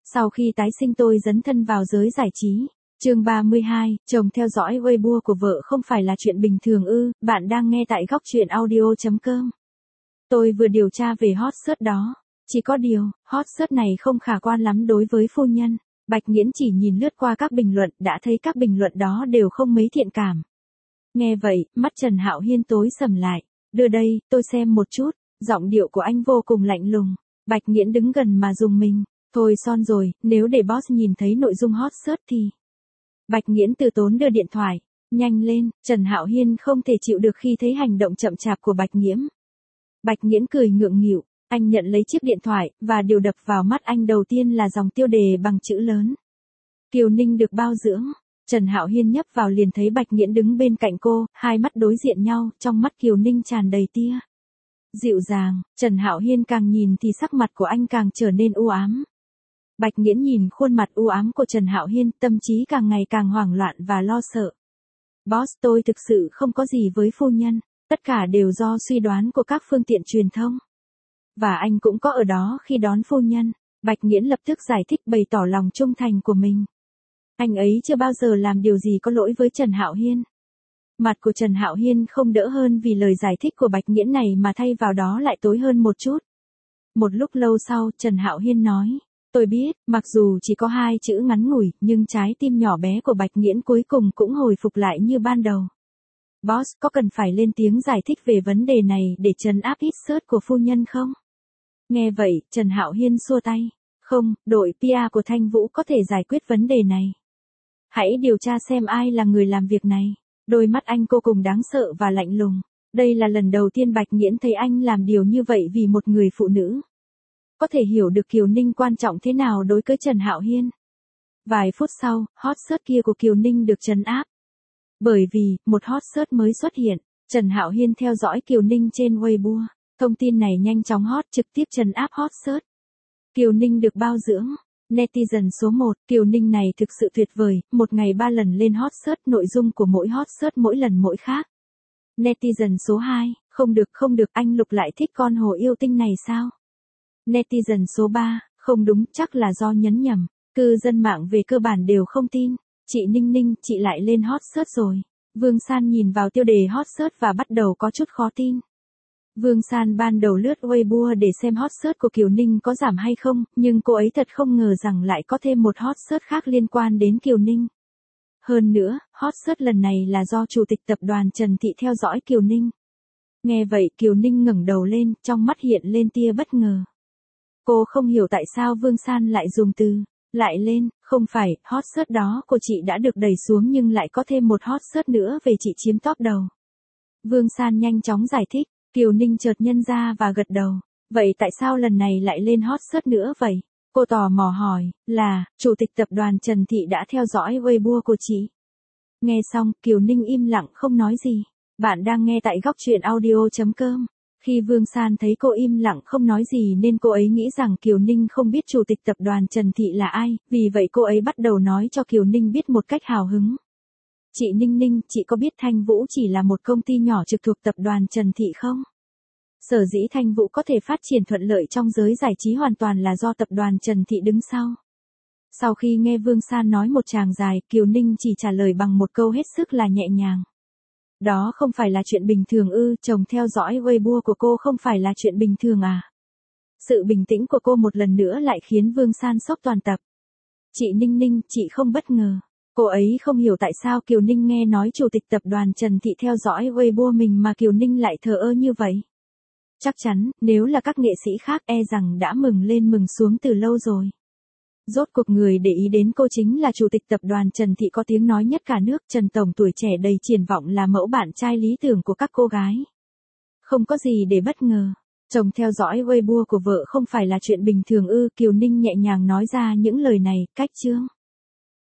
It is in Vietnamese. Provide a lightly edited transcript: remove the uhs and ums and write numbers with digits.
Sau khi tái sinh tôi dấn thân vào giới giải trí. Chương 32, chồng theo dõi Weibo của vợ không phải là chuyện bình thường ư? Bạn đang nghe tại góc truyện audio.com. Tôi vừa điều tra về hot search đó. Chỉ có điều, hot search này không khả quan lắm đối với phu nhân. Bạch Nghiễn chỉ nhìn lướt qua các bình luận đã thấy các bình luận đó đều không mấy thiện cảm. Nghe vậy, mắt Trần Hạo Hiên tối sầm lại. Đưa đây, tôi xem một chút. Giọng điệu của anh vô cùng lạnh lùng. Bạch Nghiễn đứng gần mà rùng mình. Thôi son rồi, nếu để boss nhìn thấy nội dung hot search thì... Bạch Nghiễn từ tốn đưa điện thoại. Nhanh lên, Trần Hạo Hiên không thể chịu được khi thấy hành động chậm chạp của Bạch Nghiễn. Bạch Nghiễn cười ngượng nghịu, anh nhận lấy chiếc điện thoại, và điều đập vào mắt anh đầu tiên là dòng tiêu đề bằng chữ lớn. Kiều Ninh được bao dưỡng. Trần Hạo Hiên nhấp vào liền thấy Bạch Nghiễn đứng bên cạnh cô, hai mắt đối diện nhau, trong mắt Kiều Ninh tràn đầy tia dịu dàng. Trần Hạo Hiên càng nhìn thì sắc mặt của anh càng trở nên u ám. Bạch Nghiễn nhìn khuôn mặt u ám của Trần Hạo Hiên, tâm trí càng ngày càng hoảng loạn và lo sợ. Boss, tôi thực sự không có gì với phu nhân, tất cả đều do suy đoán của các phương tiện truyền thông. Và anh cũng có ở đó khi đón phu nhân. Bạch Nghiễn lập tức giải thích bày tỏ lòng trung thành của mình. Anh ấy chưa bao giờ làm điều gì có lỗi với Trần Hạo Hiên. Mặt của Trần Hạo Hiên không đỡ hơn vì lời giải thích của Bạch Nghiễn này mà thay vào đó lại tối hơn một chút. Một lúc lâu sau, Trần Hạo Hiên nói. Tôi biết, mặc dù chỉ có 2 chữ ngắn ngủi, nhưng trái tim nhỏ bé của Bạch Nghiễn cuối cùng cũng hồi phục lại như ban đầu. Boss, có cần phải lên tiếng giải thích về vấn đề này để trấn áp hit search của phu nhân không? Nghe vậy, Trần Hạo Hiên xua tay. Không, đội PR của Thanh Vũ có thể giải quyết vấn đề này. Hãy điều tra xem ai là người làm việc này. Đôi mắt anh vô cùng đáng sợ và lạnh lùng. Đây là lần đầu tiên Bạch Nghiễn thấy anh làm điều như vậy vì một người phụ nữ. Có thể hiểu được Kiều Ninh quan trọng thế nào đối với Trần Hạo Hiên. Vài phút sau, hot search kia của Kiều Ninh được trấn áp. Bởi vì, một hot search mới xuất hiện, Trần Hạo Hiên theo dõi Kiều Ninh trên Weibo. Thông tin này nhanh chóng hot trực tiếp trấn áp hot search. Kiều Ninh được bao dưỡng. Netizen số 1, Kiều Ninh này thực sự tuyệt vời, một ngày 3 lần lên hot search, nội dung của mỗi hot search mỗi lần mỗi khác. Netizen số 2, không được, anh Lục lại thích con hồ yêu tinh này sao? Netizen số 3, không đúng, chắc là do nhấn nhầm. Cư dân mạng về cơ bản đều không tin. Chị Ninh Ninh, chị lại lên hot search rồi. Vương San nhìn vào tiêu đề hot search và bắt đầu có chút khó tin. Vương San ban đầu lướt Weibo để xem hot search của Kiều Ninh có giảm hay không, nhưng cô ấy thật không ngờ rằng lại có thêm một hot search khác liên quan đến Kiều Ninh. Hơn nữa, hot search lần này là do Chủ tịch tập đoàn Trần Thị theo dõi Kiều Ninh. Nghe vậy, Kiều Ninh ngẩng đầu lên, trong mắt hiện lên tia bất ngờ. Cô không hiểu tại sao Vương San lại dùng từ lại lên, không phải, hot search đó của chị đã được đẩy xuống nhưng lại có thêm một hot search nữa về chị chiếm top đầu. Vương San nhanh chóng giải thích, Kiều Ninh chợt nhận ra và gật đầu. Vậy tại sao lần này lại lên hot search nữa vậy? Cô tò mò hỏi, là, Chủ tịch tập đoàn Trần Thị đã theo dõi Weibo của chị. Nghe xong, Kiều Ninh im lặng không nói gì. Bạn đang nghe tại góc truyện audio.com. Khi Vương San thấy cô im lặng không nói gì nên cô ấy nghĩ rằng Kiều Ninh không biết Chủ tịch tập đoàn Trần Thị là ai, vì vậy cô ấy bắt đầu nói cho Kiều Ninh biết một cách hào hứng. Chị Ninh Ninh, chị có biết Thanh Vũ chỉ là một công ty nhỏ trực thuộc tập đoàn Trần Thị không? Sở dĩ Thanh Vũ có thể phát triển thuận lợi trong giới giải trí hoàn toàn là do tập đoàn Trần Thị đứng sau. Sau khi nghe Vương San nói một tràng dài, Kiều Ninh chỉ trả lời bằng một câu hết sức là nhẹ nhàng. Đó không phải là chuyện bình thường ư? Chồng theo dõi Weibo của cô không phải là chuyện bình thường à? Sự bình tĩnh của cô một lần nữa lại khiến Vương San sốc toàn tập. Chị Ninh Ninh, chị không bất ngờ. Cô ấy không hiểu tại sao Kiều Ninh nghe nói Chủ tịch tập đoàn Trần Thị theo dõi Weibo mình mà Kiều Ninh lại thờ ơ như vậy. Chắc chắn, nếu là các nghệ sĩ khác e rằng đã mừng lên mừng xuống từ lâu rồi. Rốt cuộc người để ý đến cô chính là Chủ tịch tập đoàn Trần Thị có tiếng nói nhất cả nước. Trần Tổng tuổi trẻ đầy triển vọng là mẫu bạn trai lý tưởng của các cô gái. Không có gì để bất ngờ. Chồng theo dõi Weibo của vợ không phải là chuyện bình thường ư? Kiều Ninh nhẹ nhàng nói ra những lời này, cách chương.